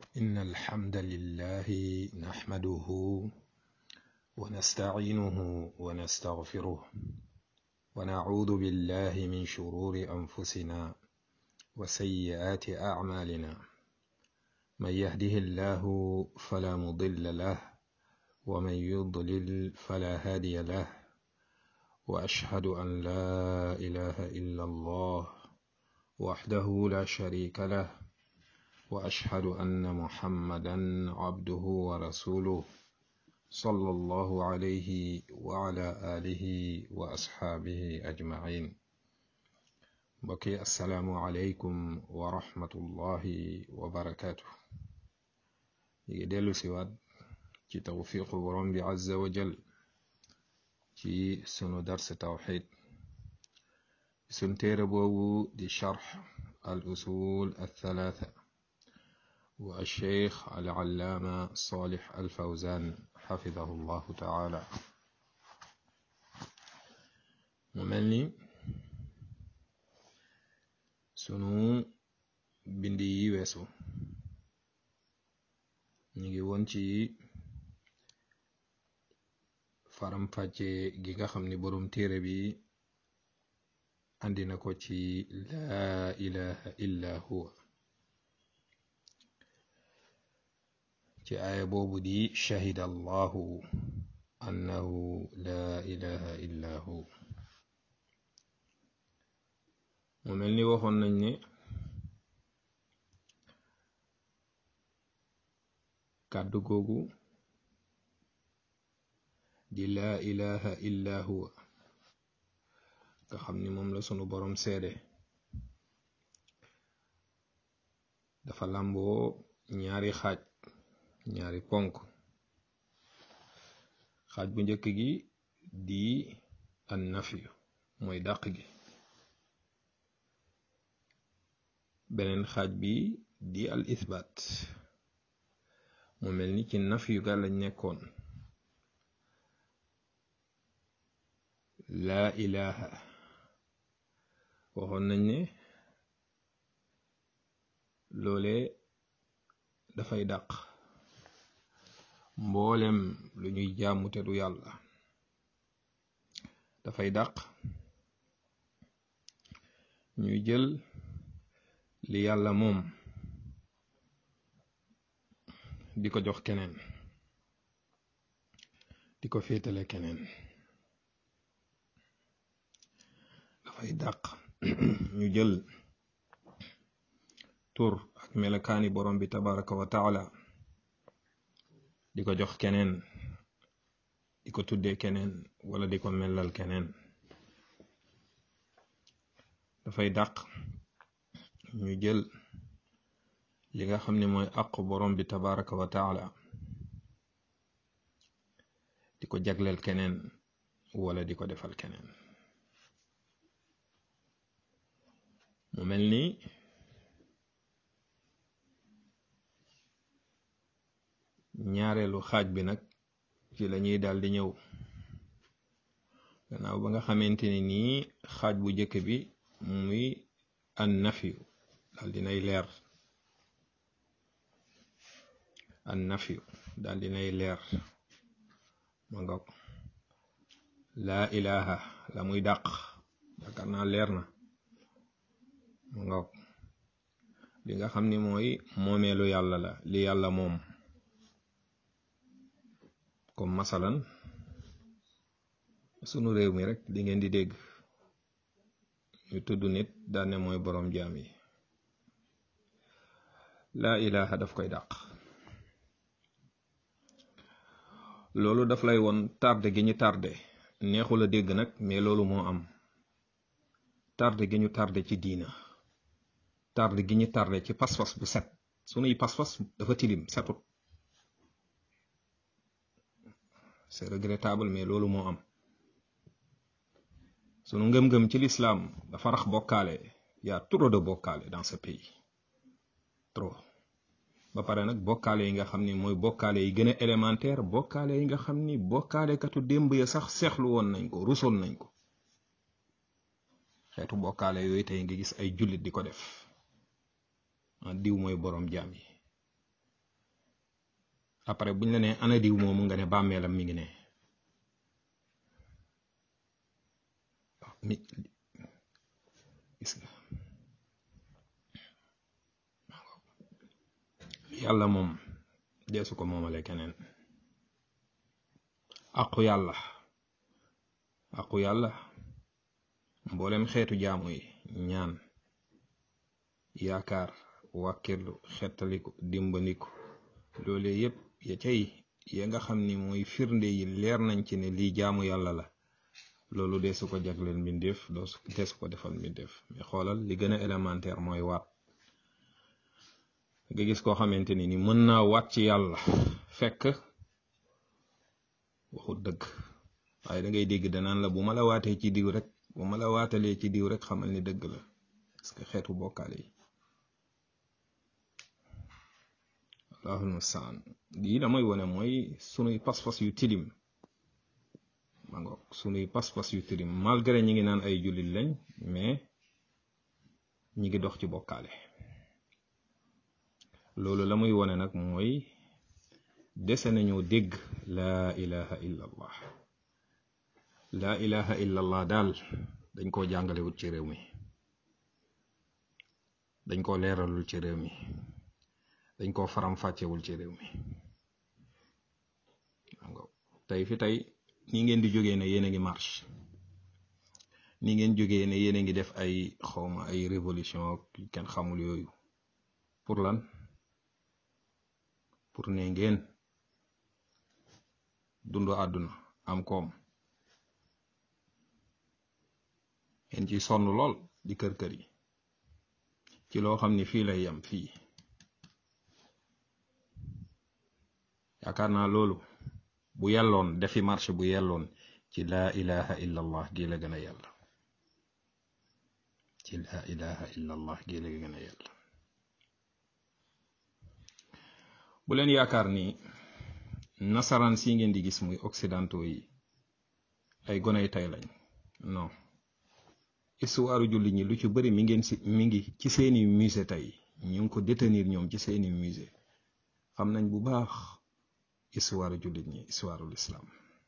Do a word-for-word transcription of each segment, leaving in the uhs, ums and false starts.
إن الحمد لله نحمده ونستعينه ونستغفره ونعوذ بالله من شرور أنفسنا وسيئات أعمالنا. من يهده الله فلا مضل له ومن يضلل فلا هادي له، وأشهد أن لا إله إلا الله وحده لا شريك له، وأشهد أن محمدا عبده ورسوله صلى الله عليه وعلى آله وأصحابه أجمعين. بقي السلام عليكم ورحمة الله وبركاته. يدل سواد ci tawfiqu borom bi azza wa jal ci sunu dars tawxid sun téere boobu di charx al usul althalatha wa alcheikh alallaama salih alfawzan xafidahu llahu taala. mu mel ni sunu bind yi weesu ñu ngi woon ci faram fàcce gi nga xam ni boroom téere bi andi na ko ci laa ilaha illa huwa, ci aaya boobu di shahida allahu annahu laa ilaha illa hu. mu mel ni waxoon nañ ne kàddu googu di laa ilaha illa huwa nga xam ni moom la sunu boroom seede dafa làmboo ñaari xaaj ñaari ponk. xaaj bu njëkk gi di an nafiyu mooy dàq gi, beneen xaaj bi di al isbaat. mu mel ni ci nafiyu ga lañ nekkoon. laa ilaha waxoon nañ ne loole dafay dàq mboolem lu ñuy jaamu te du yàlla, dafay dàq ñuy jël li yàlla moom di ko jox keneen, di ko féetale keneen. dafay dàq ñu jël tur ak melakaani borom bi tabaraka wa taala di ko jox keneen, di ko tuddee keneen wala di ko melal keneen. dafay dàq ñu jël li nga xam ne mooy àq borom bi tabaraka wa taala di ko jagleel keneen wala di ko defal keneen. mu mel ni ñaareelu xaaj bi nag ci lañuy daal di ñëw gannaaw ba nga xamante ni nii xaaj bu njëkk bi muy an nafiyu daal dinay leer an nafiyu daal dinay leer ma nga laa ilaha la muy dàq yaakaar naa leer na ma nga li nga xam ni mooy moomeelu yàlla la, li yàlla moom. comme masalan sunu réew mi rek di ngeen di dégg ñu tudd nit daane mooy boroom jaam yi. laa ilaha daf koy dàq. loolu daf lay won tardé gi ñu tardé, neexul a dégg nag mais loolu moo am. tardé gi ñu tardé ci diina, tardé gi ñu tardé ci pas-pas bu set. sunuy pas-pas dafa tilim setut. c'est regrettable mais loolu moo am. sunu ngëm-ngëm ci l'islam dafa rax bokkaale. y a trop de bokkaale dans ce pays, trop. ba pare nag bokkaale yi nga xam ni mooy bokkaale yi gën a élémentaire, bokkaale yi nga xam ni bokkaale katu démb ya sax seexlu woon nañ ko, rusoon nañ ko. xeetu bokkaale yooyu tey nga gis ay jullit di ko def. diw mooy boroom jaam yi. après buñ la ne ana diw moomu nga ne bàmmeelam mi ngi ne mi gis nga yàlla moom deesu ko moomale keneen aqu yàlla aqu yàlla mboolem xeetu jaamu yi ñaan yaakaar wàkkirlu xettaliku dimbandiku loole yépp ya cay ya nga xam ni mooy firnde yi leer nañ ci ne lii jaamu yàlla la loolu deesu ko jagleel mbindeef deesu ko defal mbindeef mais xoolal li gën a élémentaire mooy waat nga gis koo xamante ni ni mën naa waat ci yàlla fekk waxut dëgg waaye da ngay dégg danaan la bu ma la waatee ci diw rek bu ma la waatalee ci diw rek xamal ni dëgg la parce que xeetu bokkaale yi allahul mustaan lii damay wone mooy sunuy pas-pas yu tilim ma ngoog sunuy pas-pas yu tilim malgré ñi ngi naan ay jullit lañ mais ñi ngi dox ci bokkaale loolu la muy wone nag mooy dese nañoo dégg laa ilaha illa allah laa ilaha illa allah daal dañ koo jàngalewut ci réew mi dañ koo leeralul ci réew mi dañ koo faram fàccewul ci réew mi tey fi tey ni ngeen di jógee ne yéen a ngi marche ni ngeen jógee ne yéen a ngi def ay xawma ay révolution kenn xamul yooyu pour lan pour ne ngeen dundu àdduna am koom ngeen ci sonn lool di kër kër yi ci loo xam ni fii lay yam fii yaakaar naa loolu bu yelloon defi marché bu yelloon ci laa ilaha illa allah gi la gën a yàlla ci laa ilaha illa allah gi la gën a yàlla bu leen yaakaar ni nasaraan si ngeen di gis muy occidentaux yi ay gonay tay lañ non histoire jullit ñi lu ci bari mi ngeen si mi ngi ci seeni musée tey ñu ngi ko détenir ñoom ci seeni musée xam nañ bu baax histoire jullit ñi histoire l'islam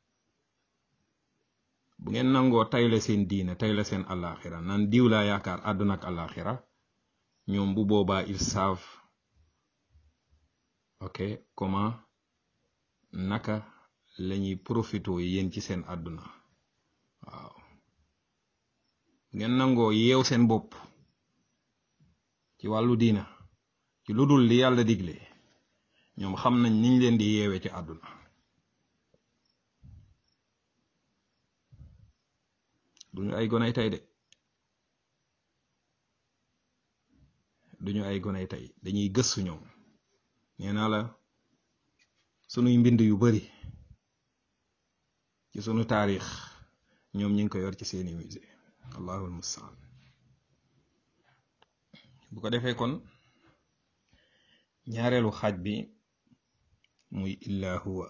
bu ngeen nangoo tayle seen diine tayle seen alaxira nan diw laa yaakaar àdduna ak alaxira ñoom bu boobaa ils savent ok comment naka lañuy profito yéen ci seen àdduna waaw ngeen nangoo yeew seen bopp ci wàllu diina ci lu dul li yàlla digle ñoom xam nañ niñ leen di yeewee ci àdduna duñu ay gonay tey de duñu ay gonay tey dañuy gëstu ñoom nee naa la sunuy mbind yu bari ci sunu taarix ñoom ñi ngi ko yor ci seeni musée allahul mustaan bu ko defee kon ñaareelu xaaj bi muy illa huwa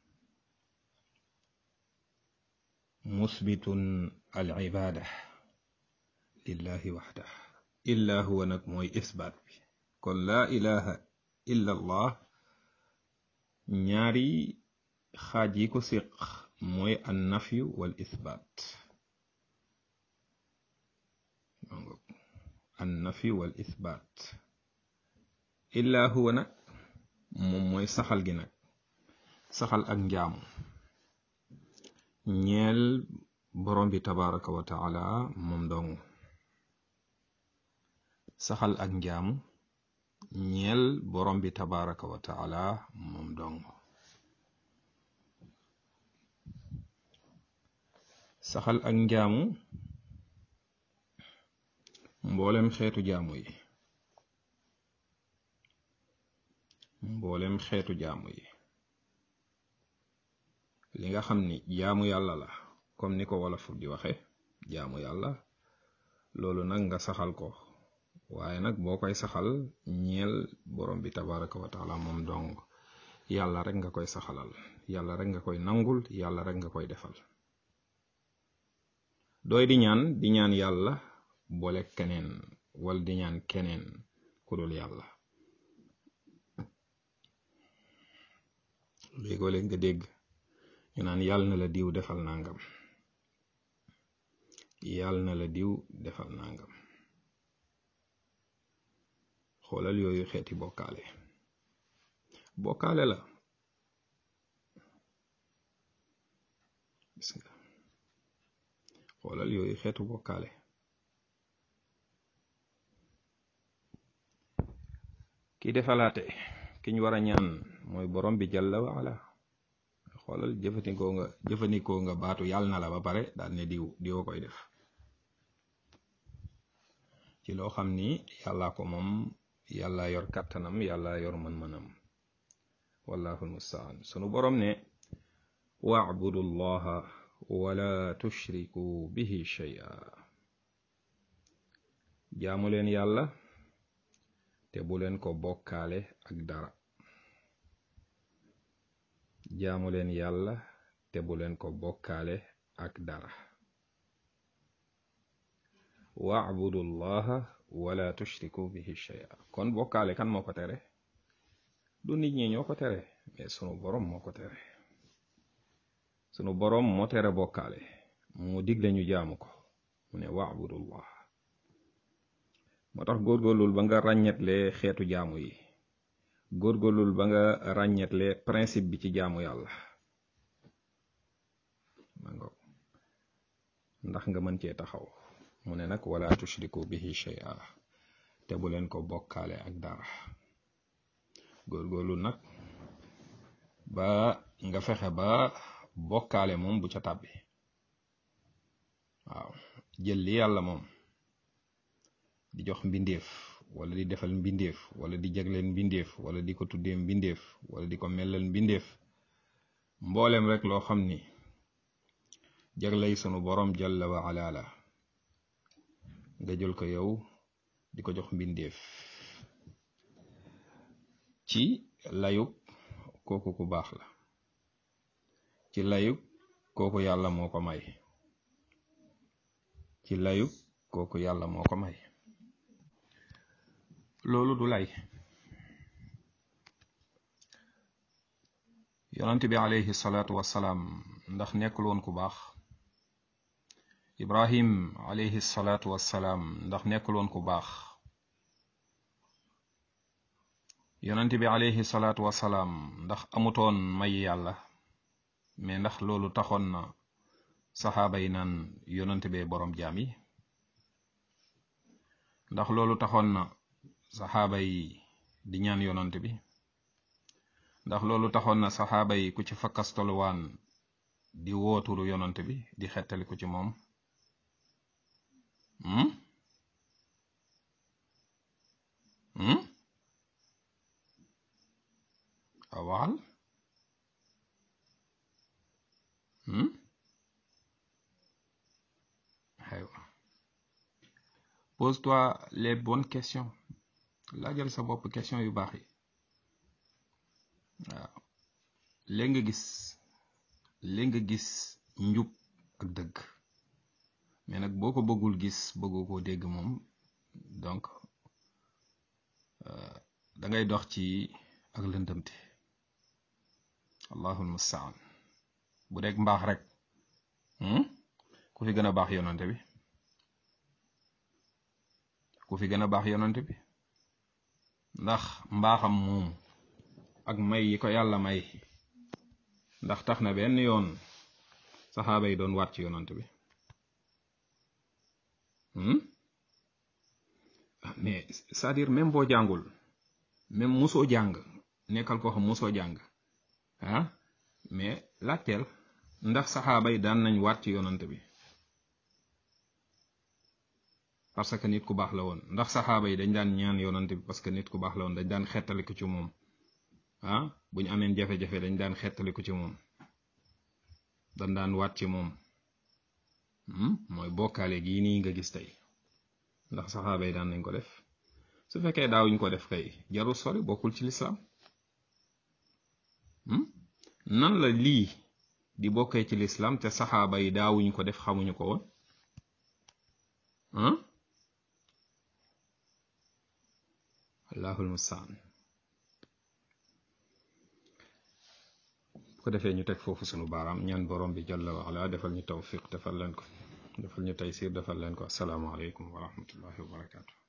musbitun al ibada lillahi waxdah illa huwa nag mooy isbaat bi kon laa ilaha illa allah ñaari xaaj yi ko siq mooy an nafyu wal isbaat an nafyu wal isbaat illa huwa nag moom mooy saxal gi nag saxal ak njaamu ñeel borom bi tabaraka wa taala moom dong saxal ak njaamu ñeel borom bi tabaraka wa taala moom dong saxal ak njaamu mboolem xeetu jaamu yi mboolem xeetu jaamu yi li nga xam ni jaamu yàlla la comme ni ko wolof di waxe jaamu yàlla loolu nag nga saxal ko waaye nag boo koy saxal ñeel borom bi tabaraka wa taala moom dong yàlla rek nga koy saxalal yàlla rek nga koy nangul yàlla rek nga koy defal dooy di ñaan di ñaan yàlla boole keneen wala di ñaan keneen ku dul yàlla léegoo léeg nga dégg ñu naan yàlla na la diw defal nangam yàlla na la diw defal nangam xoolal yooyu xeeti bokkaale bokkaale la gis nga xoolal yooyu xeetu bokkaale ki defalaate ki ñu war a ñaan mooy borom bi jalla wa ala xoolal jëfandikoo nga jëfandikoo nga baatu yàlla na la ba pare daal ne diw diwoo koy def ci loo xam ni yàllaa ko moom yàlla yor kàttanam yàlla yor mën-mënam wallahu almustaan sunu borom ne wa'budu llaha wala tushriku bihi shay'a jaamu leen yàlla te bu leen ko bokkaale ak dara jaamu leen yàlla te bu leen ko bokkaale ak dara wa'budu llaha wala tushriku bihi shay'a kon bokkaale kan moo ko tere du nit ñi ñoo ko tere mais sunu borom moo ko tere sunu borom moo tere bokkaale mu digle ñu jaamu ko mu ne wa'budu llah moo tax góorgóorlul ba nga ràññetle xeetu jaamu yi góorgóorlul ba nga ràññetle principe bi ci jaamu yàlla ndax nga mën cee taxaw mu ne nag wala tushriku bihi shay'a te bu leen ko bokkaale ak dara góorgóorlu nag ba nga fexe ba bokkaale moom bu ca tàbbi waaw jël li yàlla moom di jox mbindeef wala di defal mbindeef wala di jagleen mbindeef wala di ko tuddee mbindeef wala di ko mellal mbindeef mboolem rek loo xam ni jaglay sunu borom jalla wa ala la nga jël ko yow di ko jox mbindeef ci layub kooku ku baax la ci layub kooku yàlla moo ko may ci layub kooku yàlla moo ko may loolu du lay yonent bi alayhi salaatu wassalaam ndax nekkul woon ku baax ibrahim alayhi salaatu wassalaam ndax nekkul woon ku baax yonent bi alayhi salaatu wassalaam ndax amutoon may yàlla mais ndax loolu taxoon na saxaaba yi naan yonent bee boroom jaam yi ndax loolu taxoon na saxaaba yi di ñaan yonent bi ndax loolu taxoon na saxaaba yi ku ci fakkastoluwaan di wooturu yonent bi di xettali ku ci moom hmm? hmm? awaal hmm? aywa pose-toi les bonnes questions laajal sa bopp question yu baax yi waaw léegi nga gis léegi nga gis njub ak dëgg mais nag boo ko bëggul gis bëggoo koo dégg moom donc da ngay dox ci ak lëndëmte allahul mustaan bu dee mbaax rek ku fi gën a baax yonante bi ku fi gën a baax yonante bi ndax mbaaxam moom ak may yi ko yàlla may ndax tax na benn yoon saxaaba yi doon waat ci yonant bi mais c'est-à-dire même boo jàngul même musoo jàng nekkal koo xam musoo jàng ah mais laajteel ndax saxaaba yi daan nañ waat ci yonant bi parce que nit ku baax la woon ndax saxaaba yi dañ daan ñaan yonant bi parce que nit ku baax la woon dañ daan xettaliku ci moom ah bu ñu ameen jafe-jafe dañ daan xettaliku ci moom dañ daan waat ci moom mooy bokkaale gii nii nga gis tey ndax saxaaba yi daan nañ ko def su fekkee daawuñ ko def kay jarul sori bokkul ci lislaam nan la lii di bokkee ci lislaam te saxaaba yi daawuñ ko def xamuñu ko woon ah allahul mustaan ko defee ñu teg foofu sunu baaraam ñaan borom bi jalla wa ala defal ñu tawfiq defal leen ko defal ñu taysir defal leen ko assalaamu aleykum wa rahmatullahi wa barakaatu